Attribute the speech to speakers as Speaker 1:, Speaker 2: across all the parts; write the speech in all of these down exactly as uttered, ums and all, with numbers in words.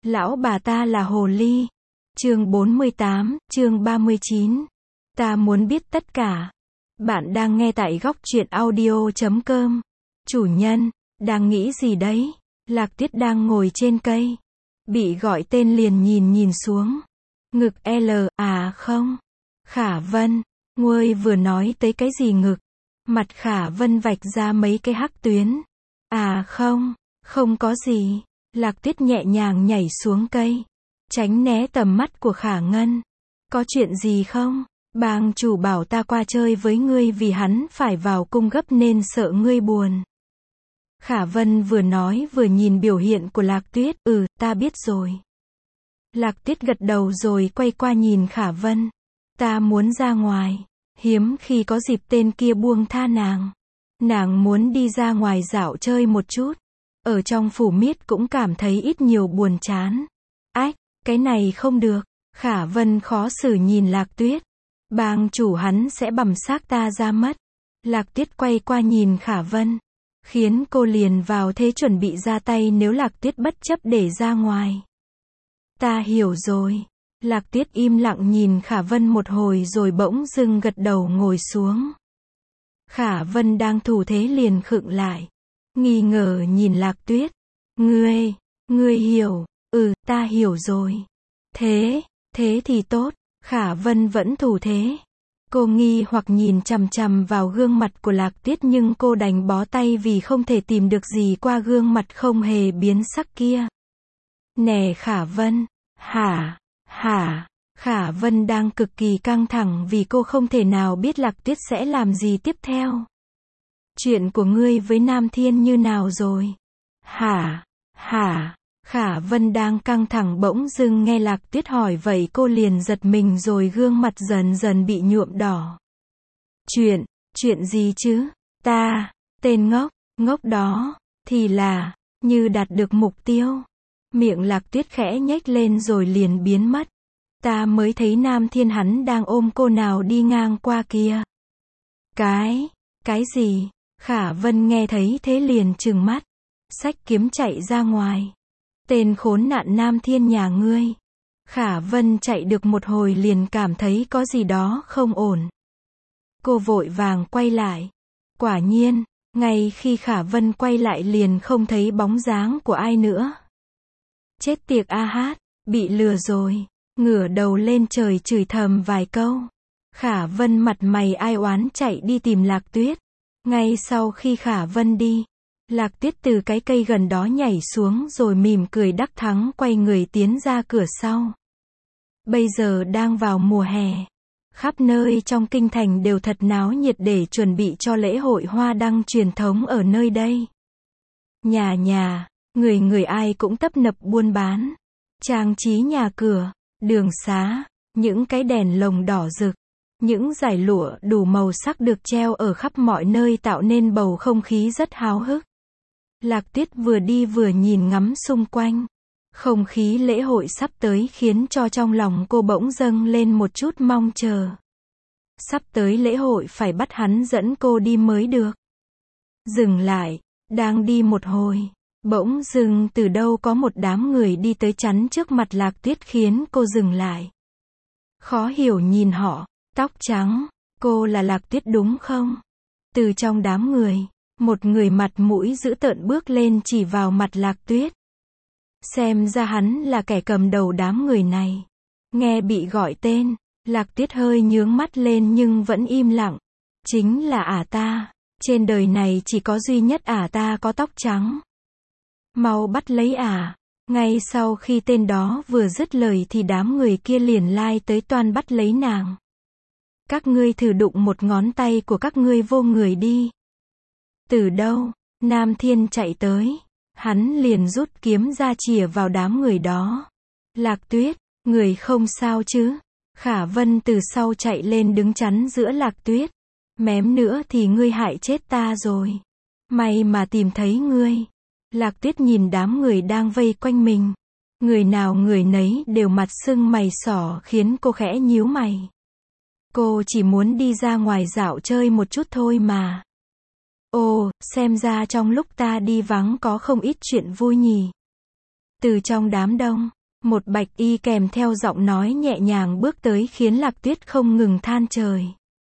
Speaker 1: Lão bà ta là hồ ly. Chương bốn mươi tám, chương ba mươi chín. Ta muốn biết tất cả. Bạn đang nghe tại góc truyện audio chấm com. Chủ nhân, đang nghĩ gì đấy? Lạc Tuyết đang ngồi trên cây. Bị gọi tên liền nhìn nhìn xuống. Ngực L, à không. Khả Vân, ngươi vừa nói tới cái gì ngực? Mặt Khả Vân vạch ra mấy cái hắc tuyến. À không, không có gì. Lạc Tuyết nhẹ nhàng nhảy xuống cây, tránh né tầm mắt của Khả Ngân. Có chuyện gì không? Bang chủ bảo ta qua chơi với ngươi vì hắn phải vào cung gấp nên sợ ngươi buồn. Khả Vân vừa nói vừa nhìn biểu hiện của Lạc Tuyết. Ừ, ta biết rồi. Lạc Tuyết gật đầu rồi quay qua nhìn Khả Vân. Ta muốn ra ngoài. Hiếm khi có dịp tên kia buông tha nàng. Nàng muốn đi ra ngoài dạo chơi một chút. Ở trong phủ miết cũng cảm thấy ít nhiều buồn chán. Ách, cái này không được. Khả Vân khó xử nhìn Lạc Tuyết. Bang chủ hắn sẽ bầm xác ta ra mất. Lạc Tuyết quay qua nhìn Khả Vân, khiến cô liền vào thế chuẩn bị ra tay nếu Lạc Tuyết bất chấp để ra ngoài. Ta hiểu rồi. Lạc Tuyết im lặng nhìn Khả Vân một hồi rồi bỗng dưng gật đầu ngồi xuống. Khả Vân đang thủ thế liền khựng lại, nghi ngờ nhìn Lạc Tuyết. Ngươi, ngươi hiểu. Ừ, ta hiểu rồi. Thế, thế thì tốt. Khả Vân vẫn thủ thế. Cô nghi hoặc nhìn chằm chằm vào gương mặt của Lạc Tuyết nhưng cô đành bó tay vì không thể tìm được gì qua gương mặt không hề biến sắc kia. Nè Khả Vân. Hả, hả. Khả Vân đang cực kỳ căng thẳng vì cô không thể nào biết Lạc Tuyết sẽ làm gì tiếp theo. Chuyện của ngươi với Nam Thiên như nào rồi? Hả, hả. Khả Vân đang căng thẳng bỗng dưng nghe Lạc Tuyết hỏi vậy cô liền giật mình rồi gương mặt dần dần bị nhuộm đỏ. Chuyện, chuyện gì chứ? Ta, tên ngốc, ngốc đó, thì là, như đạt được mục tiêu. Miệng Lạc Tuyết khẽ nhếch lên rồi liền biến mất. Ta mới thấy Nam Thiên hắn đang ôm cô nào đi ngang qua kia. Cái, cái gì? Khả Vân nghe thấy thế liền trừng mắt. Xách kiếm chạy ra ngoài. Tên khốn nạn Nam Thiên nhà ngươi. Khả Vân chạy được một hồi liền cảm thấy có gì đó không ổn. Cô vội vàng quay lại. Quả nhiên, ngay khi Khả Vân quay lại liền không thấy bóng dáng của ai nữa. Chết tiệt a hát, bị lừa rồi. Ngửa đầu lên trời chửi thầm vài câu. Khả Vân mặt mày ai oán chạy đi tìm Lạc Tuyết. Ngay sau khi Khả Vân đi, Lạc Tuyết từ cái cây gần đó nhảy xuống rồi mỉm cười đắc thắng quay người tiến ra cửa sau. Bây giờ đang vào mùa hè. Khắp nơi trong kinh thành đều thật náo nhiệt để chuẩn bị cho lễ hội hoa đăng truyền thống ở nơi đây. Nhà nhà, người người ai cũng tấp nập buôn bán. Trang trí nhà cửa, đường xá, những cái đèn lồng đỏ rực. Những dải lụa đủ màu sắc được treo ở khắp mọi nơi tạo nên bầu không khí rất háo hức. Lạc Tuyết vừa đi vừa nhìn ngắm xung quanh. Không khí lễ hội sắp tới khiến cho trong lòng cô bỗng dâng lên một chút mong chờ. Sắp tới lễ hội phải bắt hắn dẫn cô đi mới được. Dừng lại, đang đi một hồi, bỗng dưng từ đâu có một đám người đi tới chắn trước mặt Lạc Tuyết khiến cô dừng lại. Khó hiểu nhìn họ, tóc trắng, cô là Lạc Tuyết đúng không? Từ trong đám người, một người mặt mũi dữ tợn bước lên chỉ vào mặt Lạc Tuyết. Xem ra hắn là kẻ cầm đầu đám người này. Nghe bị gọi tên, Lạc Tuyết hơi nhướng mắt lên nhưng vẫn im lặng. Chính là ả ta. Trên đời này chỉ có duy nhất ả ta có tóc trắng. Mau bắt lấy ả. Ngay sau khi tên đó vừa dứt lời thì đám người kia liền lai tới toan bắt lấy nàng. Các ngươi thử đụng một ngón tay của các ngươi vô người đi. Từ đâu? Nam Thiên chạy tới. Hắn liền rút kiếm ra chìa vào đám người đó. Lạc Tuyết, người không sao chứ? Khả Vân từ sau chạy lên đứng chắn giữa Lạc Tuyết. Mém nữa thì ngươi hại chết ta rồi. May mà tìm thấy ngươi. Lạc Tuyết nhìn đám người đang vây quanh mình. Người nào người nấy đều mặt sưng mày xỏ khiến cô khẽ nhíu mày. Cô chỉ muốn đi ra ngoài dạo chơi một chút thôi mà. Ồ, xem ra trong lúc ta đi vắng có không ít chuyện vui nhỉ. Từ trong đám đông, Một bạch y kèm theo giọng nói nhẹ nhàng bước tới khiến Lạc Tuyết không ngừng than trời.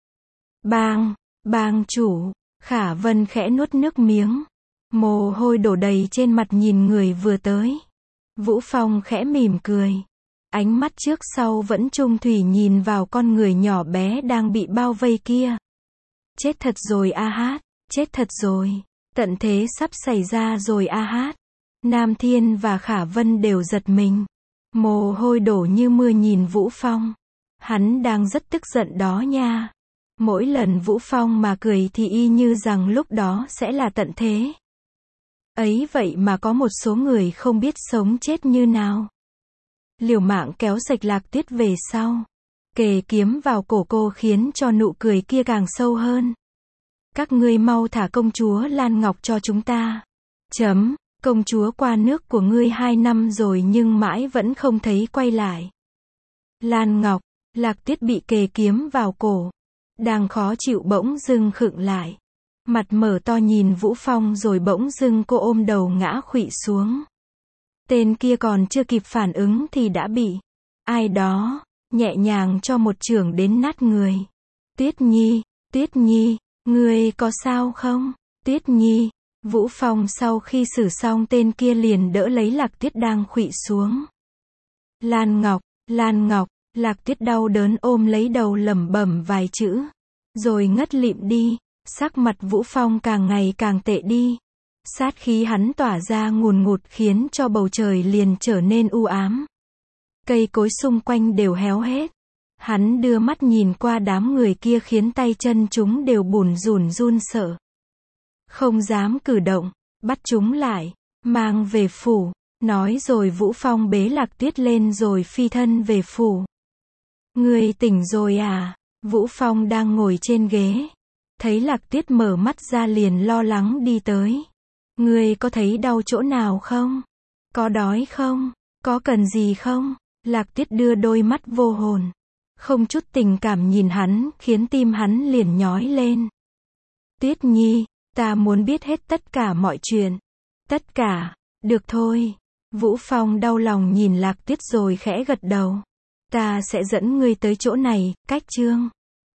Speaker 1: Bang, bang chủ, Khả Vân khẽ nuốt nước miếng. Mồ hôi đổ đầy trên mặt nhìn người vừa tới. Vũ Phong khẽ mỉm cười. Ánh mắt trước sau vẫn trung thủy nhìn vào con người nhỏ bé đang bị bao vây kia. Chết thật rồi a hát, chết thật rồi. Tận thế sắp xảy ra rồi a hát. Nam Thiên và Khả Vân đều giật mình. Mồ hôi đổ như mưa nhìn Vũ Phong. Hắn đang rất tức giận đó nha. Mỗi lần Vũ Phong mà cười thì y như rằng lúc đó sẽ là tận thế. Ấy vậy mà có một số người không biết sống chết như nào. Liều mạng kéo sạch Lạc Tuyết về sau. Kề kiếm vào cổ cô khiến cho nụ cười kia càng sâu hơn. Các ngươi mau thả công chúa Lan Ngọc cho chúng ta. Chấm, công chúa qua nước của ngươi hai năm rồi nhưng mãi vẫn không thấy quay lại. Lan Ngọc, Lạc Tuyết bị kề kiếm vào cổ. Đang khó chịu bỗng dưng khựng lại. Mặt mở to nhìn Vũ Phong rồi bỗng dưng cô ôm đầu ngã khuỵu xuống. Tên kia còn chưa kịp phản ứng thì đã bị ai đó nhẹ nhàng cho một chưởng đến nát người. Tuyết Nhi, Tuyết Nhi, ngươi có sao không? Tuyết Nhi, Vũ Phong sau khi xử xong tên kia liền đỡ lấy Lạc Tuyết đang khuỵu xuống. Lan Ngọc, Lan Ngọc, Lạc Tuyết đau đớn ôm lấy đầu lẩm bẩm vài chữ. Rồi ngất lịm đi. Sắc mặt Vũ Phong càng ngày càng tệ đi. Sát khí hắn tỏa ra ngùn ngụt khiến cho bầu trời liền trở nên u ám. Cây cối xung quanh đều héo hết. Hắn đưa mắt nhìn qua đám người kia khiến tay chân chúng đều bủn rủn run sợ. Không dám cử động, bắt chúng lại, mang về phủ. Nói rồi Vũ Phong bế Lạc Tuyết lên rồi phi thân về phủ. Ngươi tỉnh rồi à? Vũ Phong đang ngồi trên ghế. Thấy Lạc Tuyết mở mắt ra liền lo lắng đi tới. Ngươi có thấy đau chỗ nào không? Có đói không? Có cần gì không? Lạc Tuyết đưa đôi mắt vô hồn. Không chút tình cảm nhìn hắn, khiến tim hắn liền nhói lên. Tuyết Nhi, ta muốn biết hết tất cả mọi chuyện. Tất cả, được thôi. Vũ Phong đau lòng nhìn Lạc Tuyết rồi khẽ gật đầu. Ta sẽ dẫn ngươi tới chỗ này, cách Trương